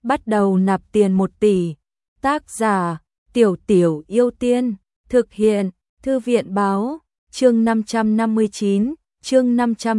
bắt đầu nạp tiền 1 tỷ. Tác giả, Tiểu Tiểu Yêu Tiên, thực hiện, Thư viện báo, chương 559, chương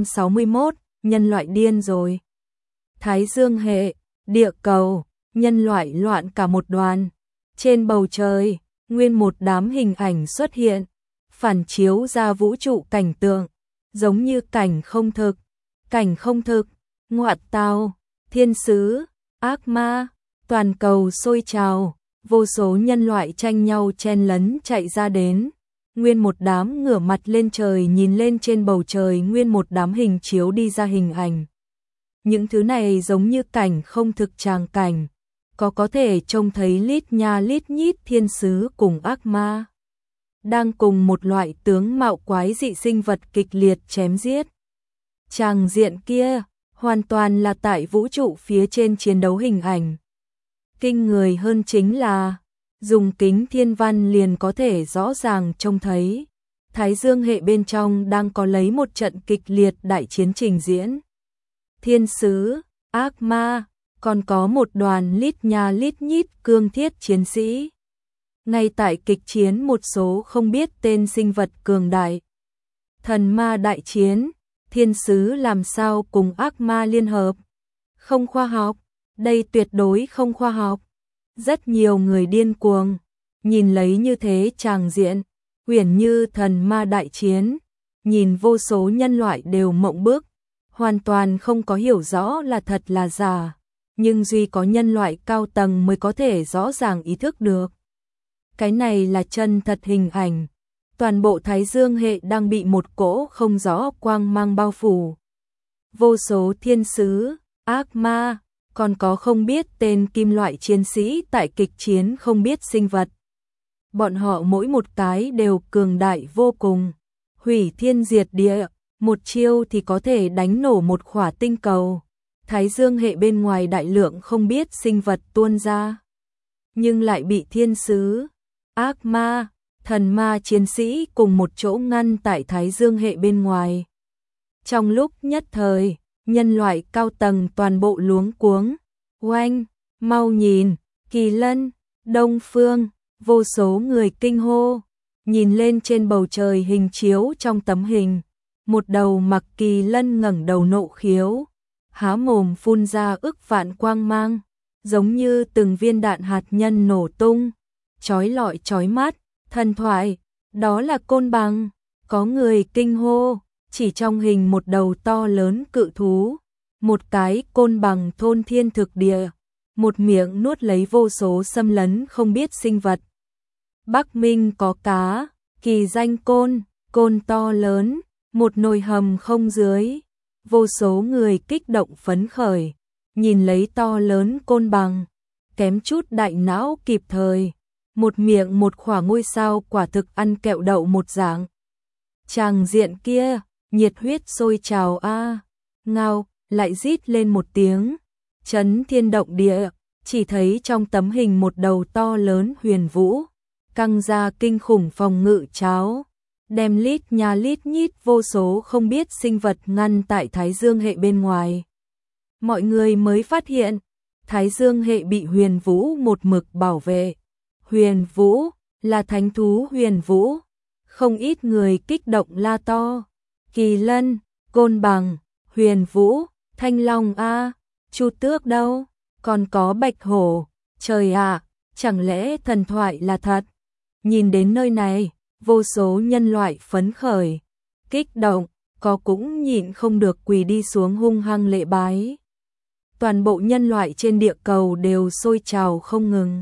561, nhân loại điên rồi. Thái Dương hệ, địa cầu, nhân loại loạn cả một đoàn. Trên bầu trời, nguyên một đám hình ảnh xuất hiện, phản chiếu ra vũ trụ cảnh tượng, giống như cảnh không thực. Cảnh không thực, ngoại tào, thiên sứ, ác ma, toàn cầu sôi trào, vô số nhân loại tranh nhau chen lấn chạy ra đến. Nguyên một đám ngửa mặt lên trời nhìn lên trên bầu trời, nguyên một đám hình chiếu đi ra hình ảnh. Những thứ này giống như cảnh không thực tràng cảnh, có thể trông thấy lít nha lít nhít thiên sứ cùng ác ma đang cùng một loại tướng mạo quái dị sinh vật kịch liệt chém giết. Tràng diện kia hoàn toàn là tại vũ trụ phía trên chiến đấu hình ảnh. Kinh người hơn chính là dùng kính thiên văn liền có thể rõ ràng trông thấy Thái Dương hệ bên trong đang có lấy một trận kịch liệt đại chiến trình diễn. Thiên sứ, ác ma, còn có một đoàn lít nha lít nhít cương thiết chiến sĩ. Ngay tại kịch chiến một số không biết tên sinh vật cường đại. Thần ma đại chiến, thiên sứ làm sao cùng ác ma liên hợp? Không khoa học, đây tuyệt đối không khoa học. Rất nhiều người điên cuồng, nhìn lấy như thế tràng diện, uyển như thần ma đại chiến, nhìn vô số nhân loại đều mộng bức, hoàn toàn không có hiểu rõ là thật là giả, nhưng duy có nhân loại cao tầng mới có thể rõ ràng ý thức được. Cái này là chân thật hình ảnh. Toàn bộ Thái Dương hệ đang bị một cỗ không rõ quang mang bao phủ. Vô số thiên sứ, ác ma, còn có không biết tên kim loại chiến sĩ tại kịch chiến không biết sinh vật. Bọn họ mỗi một cái đều cường đại vô cùng, hủy thiên diệt địa, một chiêu thì có thể đánh nổ một khỏa tinh cầu. Thái Dương hệ bên ngoài đại lượng không biết sinh vật tuôn ra, nhưng lại bị thiên sứ, ác ma, thần ma chiến sĩ cùng một chỗ ngăn tại Thái Dương hệ bên ngoài. Trong lúc nhất thời, nhân loại cao tầng toàn bộ luống cuống. Oanh, mau nhìn, Kỳ Lân, Đông Phương, vô số người kinh hô, nhìn lên trên bầu trời hình chiếu trong tấm hình. Một đầu mặc Kỳ Lân ngẩng đầu nộ khiếu, há mồm phun ra ức vạn quang mang, giống như từng viên đạn hạt nhân nổ tung, chói lọi chói mắt. Thần thoại, đó là Côn Bằng. Có người kinh hô, chỉ trong hình một đầu to lớn cự thú, một cái côn bằng thôn thiên thực địa, một miệng nuốt lấy vô số xâm lấn không biết sinh vật. Bắc Minh có cá, kỳ danh côn, côn to lớn, một nồi hầm không dưới. Vô số người kích động phấn khởi, nhìn lấy to lớn côn bằng, kém chút đại não kịp thời. Một miệng một khỏa ngôi sao quả thực ăn kẹo đậu một dạng. Tràng diện kia, nhiệt huyết sôi trào a. Ngao, lại rít lên một tiếng, chấn thiên động địa, chỉ thấy trong tấm hình một đầu to lớn huyền vũ, căng ra kinh khủng phòng ngự cháo, đem lít nha lít nhít vô số không biết sinh vật ngăn tại Thái Dương hệ bên ngoài. Mọi người mới phát hiện, Thái Dương hệ bị huyền vũ một mực bảo vệ. Huyền vũ, là thánh thú huyền vũ. Không ít người kích động la to. Kỳ Lân, Côn Bằng, huyền vũ, Thanh Long a, Chu Tước đâu? Còn có Bạch Hổ. Trời ạ, chẳng lẽ thần thoại là thật? Nhìn đến nơi này, vô số nhân loại phấn khởi, kích động, có cũng nhịn không được quỳ đi xuống hung hăng lễ bái. Toàn bộ nhân loại trên địa cầu đều sôi trào không ngừng.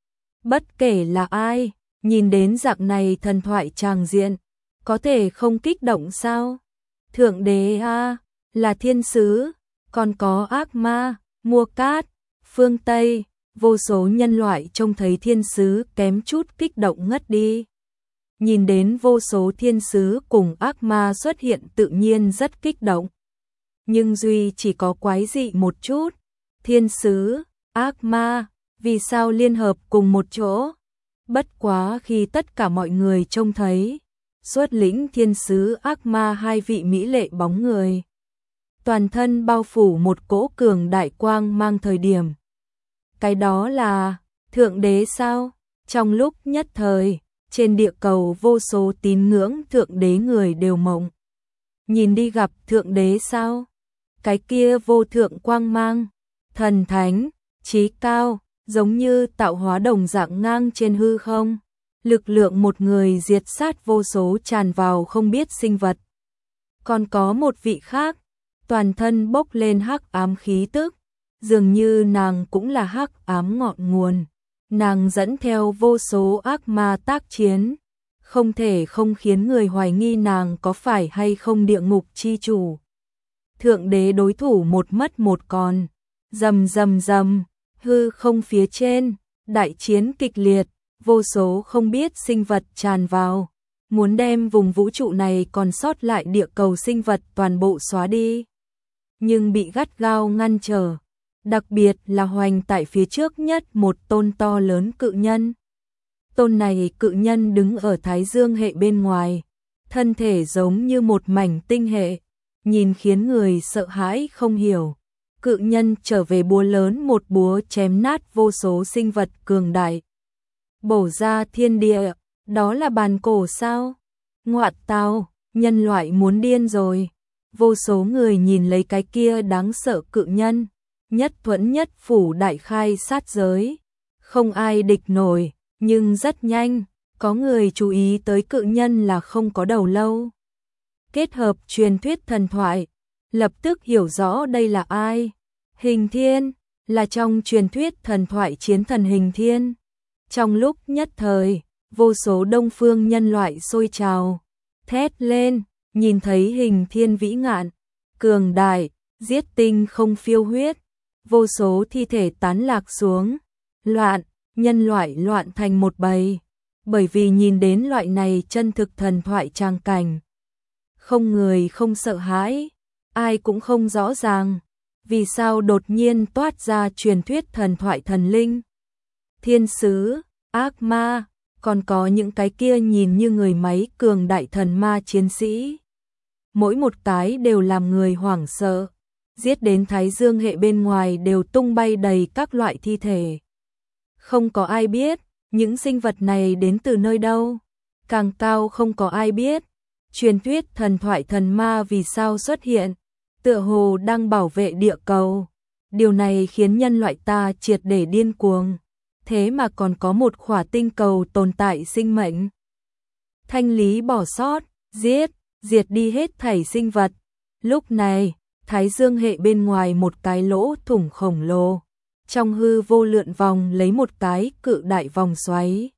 Bất kể là ai, nhìn đến dạng này thần thoại tràng diện, có thể không kích động sao? Thượng đế a, là thiên sứ, còn có ác ma, mua cát, phương Tây, vô số nhân loại trông thấy thiên sứ kém chút kích động ngất đi. Nhìn đến vô số thiên sứ cùng ác ma xuất hiện tự nhiên rất kích động. Nhưng duy chỉ có quái dị một chút, thiên sứ, ác ma, vì sao liên hợp cùng một chỗ? Bất quá khi tất cả mọi người trông thấy, xuất lĩnh thiên sứ ác ma hai vị mỹ lệ bóng người. Toàn thân bao phủ một cỗ cường đại quang mang thời điểm. Cái đó là Thượng Đế sao? Trong lúc nhất thời, trên địa cầu vô số tín ngưỡng Thượng Đế người đều mộng. Nhìn đi gặp Thượng Đế sao? Cái kia vô thượng quang mang, thần thánh, trí cao, giống như tạo hóa đồng dạng ngang trên hư không. Lực lượng một người diệt sát vô số tràn vào không biết sinh vật. Còn có một vị khác, toàn thân bốc lên hắc ám khí tức, dường như nàng cũng là hắc ám ngọn nguồn. Nàng dẫn theo vô số ác ma tác chiến, không thể không khiến người hoài nghi nàng có phải hay không địa ngục chi chủ. Thượng Đế đối thủ một mất một còn, rầm rầm rầm, hư không phía trên, đại chiến kịch liệt, vô số không biết sinh vật tràn vào, muốn đem vùng vũ trụ này còn sót lại địa cầu sinh vật toàn bộ xóa đi. Nhưng bị gắt gao ngăn trở, đặc biệt là hoành tại phía trước nhất một tôn to lớn cự nhân. Tôn này cự nhân đứng ở Thái Dương hệ bên ngoài, thân thể giống như một mảnh tinh hệ, nhìn khiến người sợ hãi không hiểu. Cự nhân trở về búa lớn một búa chém nát vô số sinh vật cường đại. Bổ ra thiên địa, đó là bàn cổ sao? Ngoạn tào, nhân loại muốn điên rồi. Vô số người nhìn lấy cái kia đáng sợ cự nhân, nhất thuẫn nhất phủ đại khai sát giới. Không ai địch nổi, nhưng rất nhanh, có người chú ý tới cự nhân là không có đầu lâu. Kết hợp truyền thuyết thần thoại, lập tức hiểu rõ đây là ai. Hình Thiên, là trong truyền thuyết thần thoại chiến thần Hình Thiên. Trong lúc nhất thời, vô số đông phương nhân loại sôi trào, thét lên, nhìn thấy Hình Thiên vĩ ngạn, cường đại, giết tinh không phiêu huyết, vô số thi thể tán lạc xuống, loạn, nhân loại loạn thành một bầy, bởi vì nhìn đến loại này chân thực thần thoại tràng cảnh. Không người không sợ hãi, ai cũng không rõ ràng, vì sao đột nhiên toát ra truyền thuyết thần thoại thần linh, thiên sứ, ác ma, còn có những cái kia nhìn như người máy cường đại thần ma chiến sĩ. Mỗi một cái đều làm người hoảng sợ, giết đến Thái Dương hệ bên ngoài đều tung bay đầy các loại thi thể. Không có ai biết, những sinh vật này đến từ nơi đâu. Càng cao không có ai biết, truyền thuyết thần thoại thần ma vì sao xuất hiện, tựa hồ đang bảo vệ địa cầu. Điều này khiến nhân loại ta triệt để điên cuồng. Thế mà còn có một khỏa tinh cầu tồn tại sinh mệnh. Thanh lý bỏ sót, diệt đi hết thảy sinh vật. Lúc này, Thái Dương hệ bên ngoài một cái lỗ thủng khổng lồ. Trong hư vô lượn vòng lấy một cái cự đại vòng xoáy.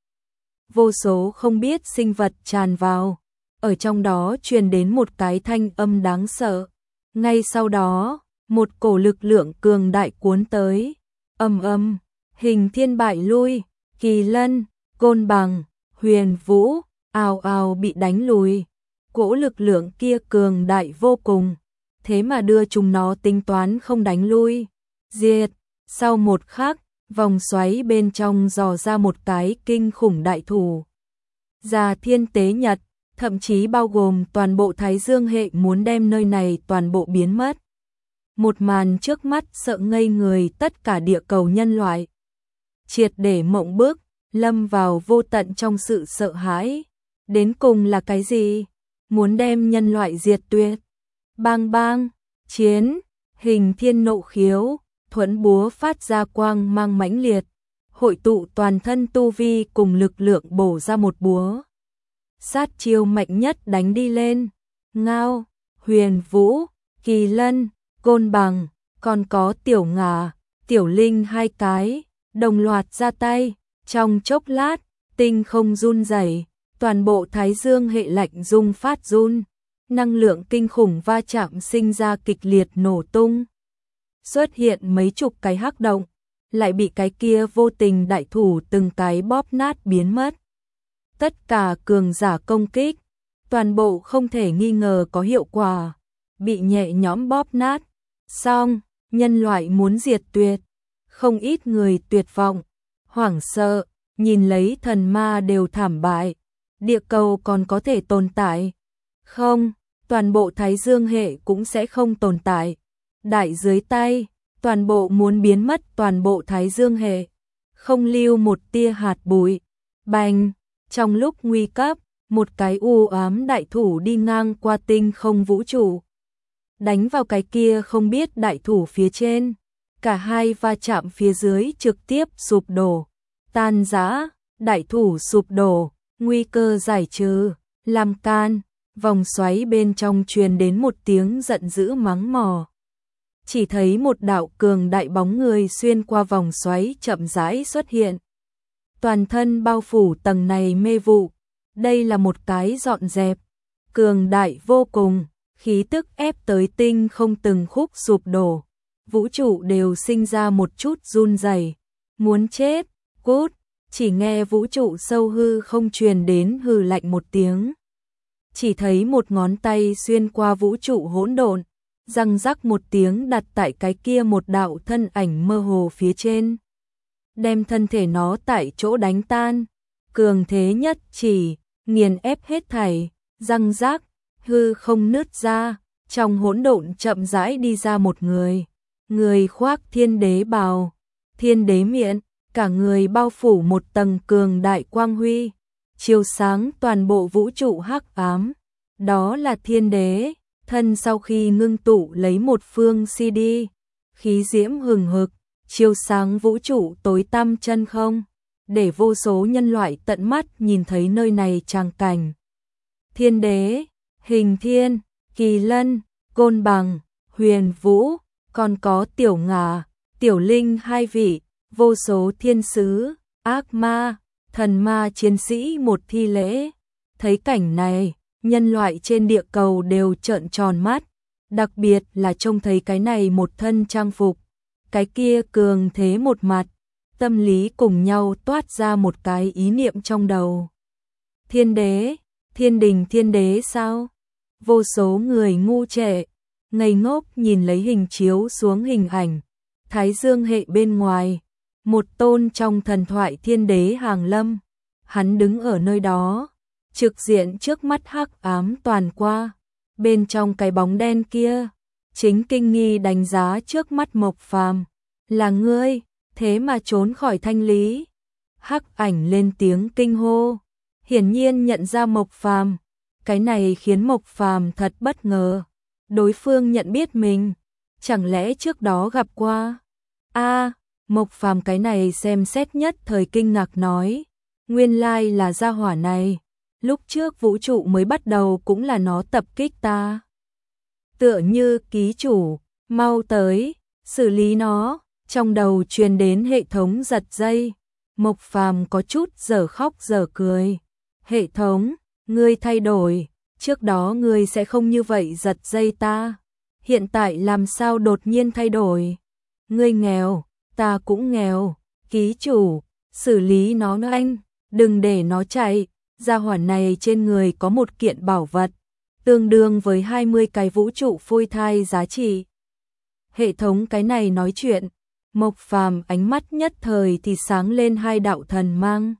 Vô số không biết sinh vật tràn vào. Ở trong đó truyền đến một cái thanh âm đáng sợ. Ngay sau đó, một cổ lực lượng cường đại cuốn tới. Ầm, Hình Thiên bại lui, Kỳ Lân, Côn Bằng, Huyền Vũ, ào ào bị đánh lùi. Cỗ lực lượng kia cường đại vô cùng, thế mà đưa chúng nó tính toán không đánh lui. Diệt, sau một khắc, vòng xoáy bên trong dò ra một cái kinh khủng đại thủ. Già Thiên Tế Nhật, thậm chí bao gồm toàn bộ Thái Dương hệ muốn đem nơi này toàn bộ biến mất. Một màn trước mắt sợ ngây người tất cả địa cầu nhân loại. Triệt để mộng bức, lâm vào vô tận trong sự sợ hãi. Đến cùng là cái gì? Muốn đem nhân loại diệt tuyệt. Bang bang, chiến, Hình Thiên nộ khiếu, thuẫn búa phát ra quang mang mãnh liệt, hội tụ toàn thân tu vi cùng lực lượng bổ ra một búa. Sát chiêu mạnh nhất đánh đi lên. Ngao, Huyền Vũ, Kỳ Lân, Côn Bằng, còn có Tiểu Ngà, Tiểu Linh hai cái, đồng loạt ra tay. Trong chốc lát, tinh không run rẩy, toàn bộ Thái Dương hệ lạnh rung phát run. Năng lượng kinh khủng va chạm sinh ra kịch liệt nổ tung. Xuất hiện mấy chục cái hắc động, lại bị cái kia vô tình đại thủ từng cái bóp nát biến mất. Tất cả cường giả công kích, toàn bộ không thể nghi ngờ có hiệu quả, bị nhẹ nhõm bóp nát. Xong, nhân loại muốn diệt tuyệt, không ít người tuyệt vọng, hoảng sợ, nhìn lấy thần ma đều thảm bại. Địa cầu còn có thể tồn tại? Không, toàn bộ Thái Dương hệ cũng sẽ không tồn tại. Đại dưới tay, toàn bộ muốn biến mất toàn bộ Thái Dương hệ, không lưu một tia hạt bụi. Bành, trong lúc nguy cấp, một cái u ám đại thủ đi ngang qua tinh không vũ trụ, đánh vào cái kia không biết đại thủ phía trên, cả hai va chạm phía dưới trực tiếp sụp đổ, tan rã, đại thủ sụp đổ, nguy cơ giải trừ, làm can, vòng xoáy bên trong truyền đến một tiếng giận dữ mắng mỏ. Chỉ thấy một đạo cường đại bóng người xuyên qua vòng xoáy chậm rãi xuất hiện. Toàn thân bao phủ tầng này mê vụ, đây là một cái dọn dẹp, cường đại vô cùng, khí tức ép tới tinh không từng khúc sụp đổ, vũ trụ đều sinh ra một chút run rẩy, muốn chết, cút, chỉ nghe vũ trụ sâu hư không truyền đến hừ lạnh một tiếng. Chỉ thấy một ngón tay xuyên qua vũ trụ hỗn độn, răng rắc một tiếng đặt tại cái kia một đạo thân ảnh mơ hồ phía trên, đem thân thể nó tại chỗ đánh tan, cường thế nhất chỉ, nghiền ép hết thảy, răng rác, hư không nứt ra, trong hỗn độn chậm rãi đi ra một người, người khoác thiên đế bào, thiên đế miện, cả người bao phủ một tầng cường đại quang huy, chiếu sáng toàn bộ vũ trụ hắc ám, đó là thiên đế, thân sau khi ngưng tụ lấy một phương CD, khí diễm hừng hực, chiếu sáng vũ trụ tối tăm chân không, để vô số nhân loại tận mắt nhìn thấy nơi này tràng cảnh. Thiên đế, hình thiên, kỳ lân, côn bằng, huyền vũ, còn có tiểu ngà, tiểu linh hai vị, vô số thiên sứ, ác ma, thần ma chiến sĩ một thi lễ. Thấy cảnh này, nhân loại trên địa cầu đều trợn tròn mắt, đặc biệt là trông thấy cái này một thân trang phục, cái kia cường thế một mặt, tâm lý cùng nhau toát ra một cái ý niệm trong đầu. Thiên đế, thiên đình thiên đế sao? Vô số người ngu trẻ, ngây ngốc nhìn lấy hình chiếu xuống hình ảnh, Thái Dương hệ bên ngoài, một tôn trong thần thoại thiên đế hàng lâm, hắn đứng ở nơi đó, trực diện trước mắt hắc ám toàn qua, bên trong cái bóng đen kia, chính kinh nghi đánh giá trước mắt Mộc Phàm, là ngươi, thế mà trốn khỏi thanh lý. Hắc ảnh lên tiếng kinh hô, hiển nhiên nhận ra Mộc Phàm, cái này khiến Mộc Phàm thật bất ngờ, đối phương nhận biết mình, chẳng lẽ trước đó gặp qua? Mộc Phàm cái này xem xét nhất thời kinh ngạc nói, nguyên lai là gia hỏa này, lúc trước vũ trụ mới bắt đầu cũng là nó tập kích ta. Tựa như ký chủ, mau tới, xử lý nó, trong đầu truyền đến hệ thống giật dây, Mộc Phàm có chút giờ khóc giờ cười. Hệ thống, ngươi thay đổi, trước đó ngươi sẽ không như vậy giật dây ta, hiện tại làm sao đột nhiên thay đổi? Ngươi nghèo, ta cũng nghèo, ký chủ, xử lý nó anh, đừng để nó chạy, gia hỏa này trên người có một kiện bảo vật, tương đương với 20 cái vũ trụ phôi thai giá trị. Hệ thống cái này nói chuyện, Mộc Phàm ánh mắt nhất thời thì sáng lên hai đạo thần mang.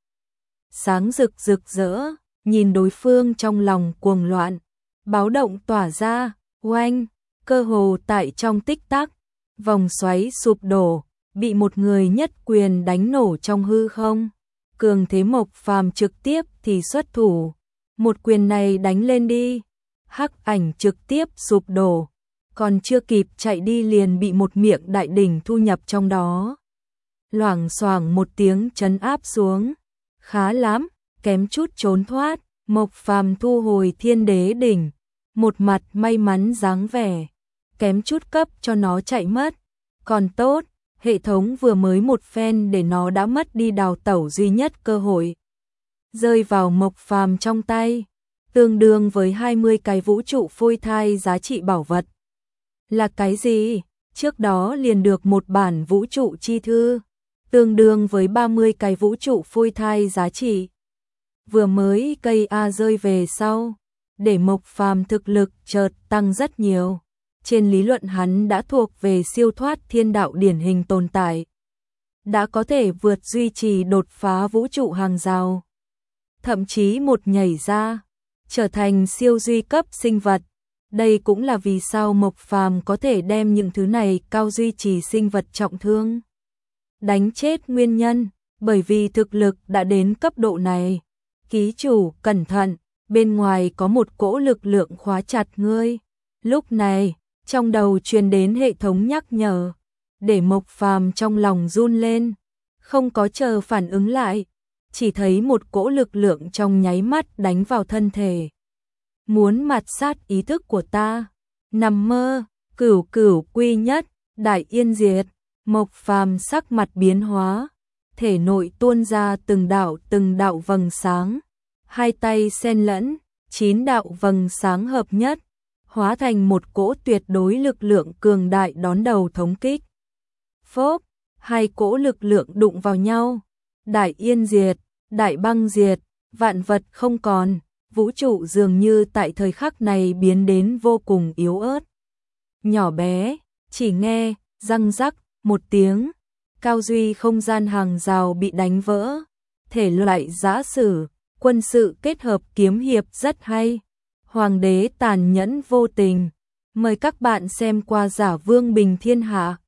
Sáng rực rực rỡ, nhìn đối phương trong lòng cuồng loạn, báo động tỏa ra, oanh, cơ hồ tại trong tích tắc, vòng xoáy sụp đổ, bị một người nhất quyền đánh nổ trong hư không. Cường thế Mộc Phàm trực tiếp thì xuất thủ, một quyền này đánh lên đi, hắc ảnh trực tiếp sụp đổ, còn chưa kịp chạy đi liền bị một miệng đại đỉnh thu nhập trong đó. Loảng xoảng một tiếng trấn áp xuống, khá lắm, kém chút trốn thoát, Mộc Phàm thu hồi thiên đế đỉnh, một mặt may mắn dáng vẻ, kém chút cấp cho nó chạy mất, còn tốt, hệ thống vừa mới một phen để nó đã mất đi đào tẩu duy nhất cơ hội. Rơi vào Mộc Phàm trong tay, tương đương với 20 cái vũ trụ phôi thai giá trị bảo vật. Là cái gì? Trước đó liền được một bản vũ trụ chi thư, tương đương với 30 cái vũ trụ phôi thai giá trị. Vừa mới cây A rơi về sau, để Mộc Phàm thực lực chợt tăng rất nhiều. Trên lý luận hắn đã thuộc về siêu thoát thiên đạo điển hình tồn tại, đã có thể vượt duy trì đột phá vũ trụ hàng rào, thậm chí một nhảy ra, trở thành siêu duy cấp sinh vật, Đây cũng là vì sao Mộc Phàm có thể đem những thứ này cao duy trì sinh vật trọng thương đánh chết nguyên nhân, bởi vì thực lực đã đến cấp độ này. Ký chủ, cẩn thận, bên ngoài có một cỗ lực lượng khóa chặt ngươi. Lúc này, trong đầu truyền đến hệ thống nhắc nhở, để Mộc Phàm trong lòng run lên, không có chờ phản ứng lại, chỉ thấy một cỗ lực lượng trong nháy mắt đánh vào thân thể. Muốn mạt sát ý thức của ta, nằm mơ, cửu cửu quy nhất, đại yên diệt. Mộc Phàm sắc mặt biến hóa, thể nội tuôn ra từng đạo vầng sáng, hai tay xen lẫn, 9 đạo vầng sáng hợp nhất, hóa thành một cỗ tuyệt đối lực lượng cường đại đón đầu thống kích. Phốp, hai cỗ lực lượng đụng vào nhau, đại yên diệt, đại băng diệt, vạn vật không còn, vũ trụ dường như tại thời khắc này biến đến vô cùng yếu ớt. Nhỏ bé, chỉ nghe, răng rắc, một tiếng, cao duy không gian hàng rào bị đánh vỡ, thể loại giã sử, quân sự kết hợp kiếm hiệp rất hay. Hoàng đế tàn nhẫn vô tình, mời các bạn xem qua Giả Vương Bình Thiên Hạ.